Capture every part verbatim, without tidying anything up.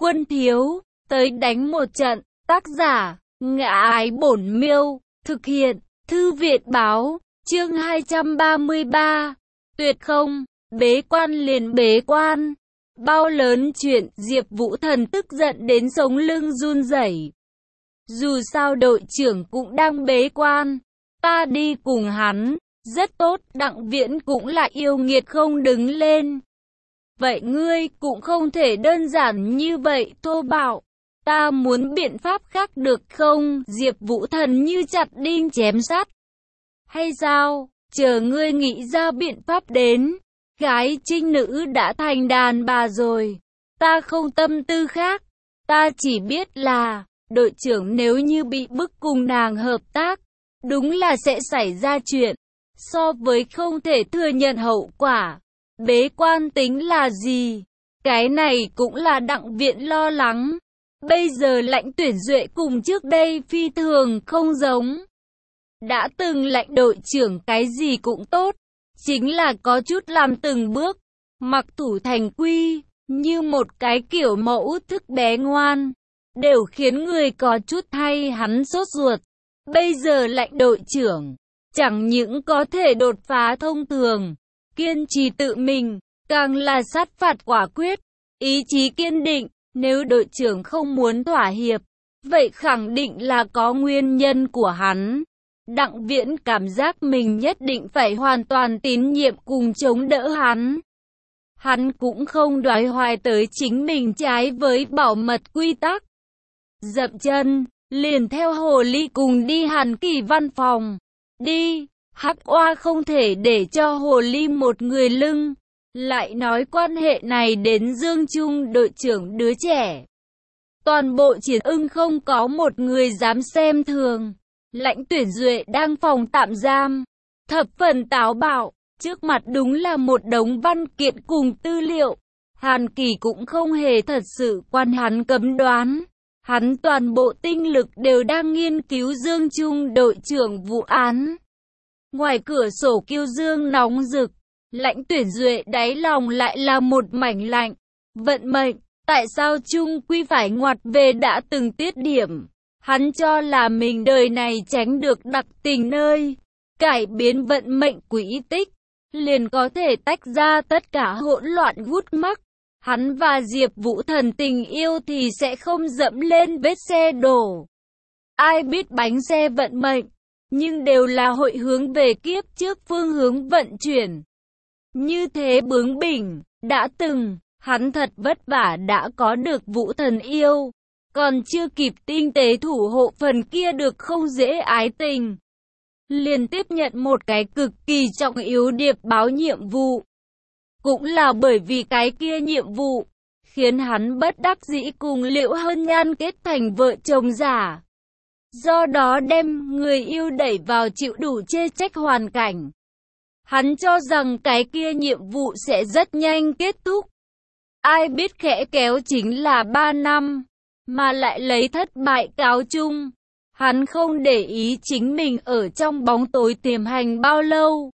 Quân thiếu, tới đánh một trận. Tác giả, Ngã Ái Bổn Miêu. Thực hiện, Thư viện báo. Chương hai trăm ba mươi ba. Tuyệt không, bế quan liền bế quan. Bao lớn chuyện, Diệp Vũ Thần tức giận đến sống lưng run rẩy. Dù sao đội trưởng cũng đang bế quan, ta đi cùng hắn, rất tốt. Đặng Viễn cũng là yêu nghiệt không đứng lên. Vậy ngươi cũng không thể đơn giản như vậy thô bạo. Ta muốn biện pháp khác được không? Diệp Vũ Thần như chặt đinh chém sắt. Hay sao? Chờ ngươi nghĩ ra biện pháp đến. Gái trinh nữ đã thành đàn bà rồi. Ta không tâm tư khác. Ta chỉ biết là đội trưởng nếu như bị bức cùng nàng hợp tác, đúng là sẽ xảy ra chuyện. So với không thể thừa nhận hậu quả, bế quan tính là gì? Cái này cũng là Đặng Viễn lo lắng. Bây giờ Lãnh Tuyển Duệ cùng trước đây phi thường không giống. Đã từng Lãnh đội trưởng cái gì cũng tốt, chính là có chút làm từng bước, mặc thủ thành quy, như một cái kiểu mẫu thức bé ngoan, đều khiến người có chút thay hắn sốt ruột. Bây giờ Lãnh đội trưởng, chẳng những có thể đột phá thông thường, kiên trì tự mình, càng là sát phạt quả quyết, ý chí kiên định. Nếu đội trưởng không muốn thỏa hiệp, vậy khẳng định là có nguyên nhân của hắn. Đặng Viễn cảm giác mình nhất định phải hoàn toàn tín nhiệm cùng chống đỡ hắn. Hắn cũng không đoái hoài tới chính mình trái với bảo mật quy tắc. Dậm chân, liền theo hồ ly cùng đi Hàn Kỳ văn phòng. Đi, Hắc Oa không thể để cho hồ ly một người lưng. Lại nói quan hệ này đến Dương Trung đội trưởng đứa trẻ. Toàn bộ Chiến Ưng không có một người dám xem thường. Lãnh Tuyển Duệ đang phòng tạm giam, thập phần táo bạo, trước mặt đúng là một đống văn kiện cùng tư liệu. Hàn Kỳ cũng không hề thật sự quan hắn cấm đoán. Hắn toàn bộ tinh lực đều đang nghiên cứu Dương Trung đội trưởng vụ án. Ngoài cửa sổ kiêu dương nóng rực, Lãnh Tuyển Duệ đáy lòng lại là một mảnh lạnh. Vận mệnh, tại sao chung quy phải ngoặt về đã từng tiết điểm? Hắn cho là mình đời này tránh được đặc tình nơi, cải biến vận mệnh quỹ tích, liền có thể tách ra tất cả hỗn loạn gút mắc. Hắn và Diệp Vũ Thần tình yêu thì sẽ không dẫm lên vết xe đổ. Ai biết bánh xe vận mệnh, nhưng đều là hội hướng về kiếp trước phương hướng vận chuyển. Như thế bướng bỉnh, đã từng, hắn thật vất vả đã có được Vũ Thần yêu, còn chưa kịp tinh tế thủ hộ phần kia được không dễ ái tình. Liền tiếp nhận một cái cực kỳ trọng yếu điệp báo nhiệm vụ. Cũng là bởi vì cái kia nhiệm vụ, khiến hắn bất đắc dĩ cùng Liễu Hân Nhan kết thành vợ chồng giả. Do đó đem người yêu đẩy vào chịu đủ chê trách hoàn cảnh. Hắn cho rằng cái kia nhiệm vụ sẽ rất nhanh kết thúc. Ai biết khẽ kéo chính là ba năm, mà lại lấy thất bại cáo chung. Hắn không để ý chính mình ở trong bóng tối tiềm hành bao lâu.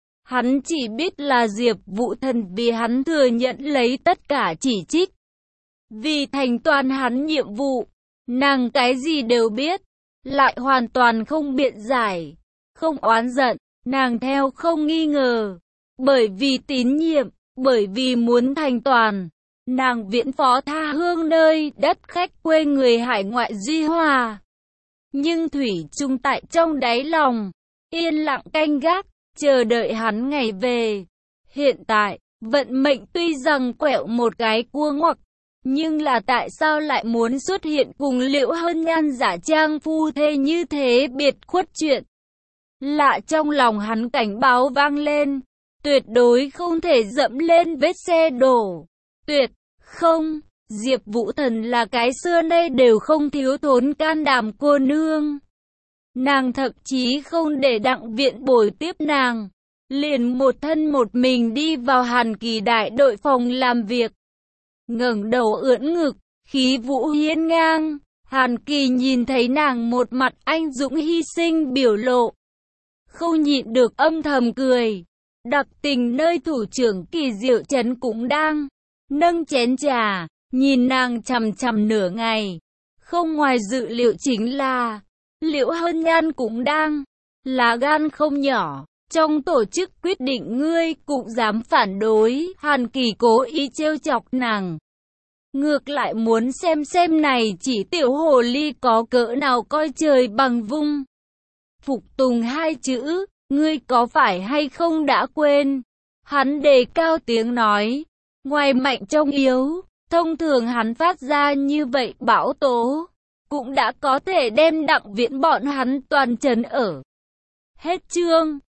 Hắn chỉ biết là Diệp Vũ Thần vì hắn thừa nhận lấy tất cả chỉ trích. Vì thành toàn hắn nhiệm vụ, nàng cái gì đều biết, lại hoàn toàn không biện giải, không oán giận. Nàng theo không nghi ngờ, bởi vì tín nhiệm, bởi vì muốn thành toàn, nàng viễn phó tha hương nơi đất khách quê người hải ngoại duy hòa. Nhưng thủy chung tại trong đáy lòng, yên lặng canh gác, chờ đợi hắn ngày về. Hiện tại, vận mệnh tuy rằng quẹo một cái cua ngoặc, nhưng là tại sao lại muốn xuất hiện cùng Liễu Hân Nhan giả trang phu thê như thế biệt khuất chuyện? Lạ trong lòng hắn cảnh báo vang lên, tuyệt đối không thể dẫm lên vết xe đổ. Tuyệt không, Diệp Vũ Thần là cái xưa nay đều không thiếu thốn can đảm cô nương. Nàng thậm chí không để Đặng Viễn bồi tiếp nàng, liền một thân một mình đi vào Hàn Kỳ đại đội phòng làm việc. Ngẩng đầu ưỡn ngực, khí vũ hiên ngang, Hàn Kỳ nhìn thấy nàng một mặt anh dũng hy sinh biểu lộ, không nhịn được âm thầm cười. Đặc tình nơi thủ trưởng Kỳ Diệu Trấn cũng đang nâng chén trà, nhìn nàng chằm chằm nửa ngày. Không ngoài dự liệu chính là, Liễu Hân Nhan cũng đang là gan không nhỏ. Trong tổ chức quyết định ngươi cũng dám phản đối, Hàn Kỳ cố ý trêu chọc nàng. Ngược lại muốn xem xem này chỉ tiểu hồ ly có cỡ nào coi trời bằng vung. Phục tùng hai chữ, ngươi có phải hay không đã quên? Hắn đề cao tiếng nói, ngoài mạnh trong yếu, thông thường hắn phát ra như vậy bão tố, cũng đã có thể đem Đặng Viễn bọn hắn toàn trấn ở. Hết chương.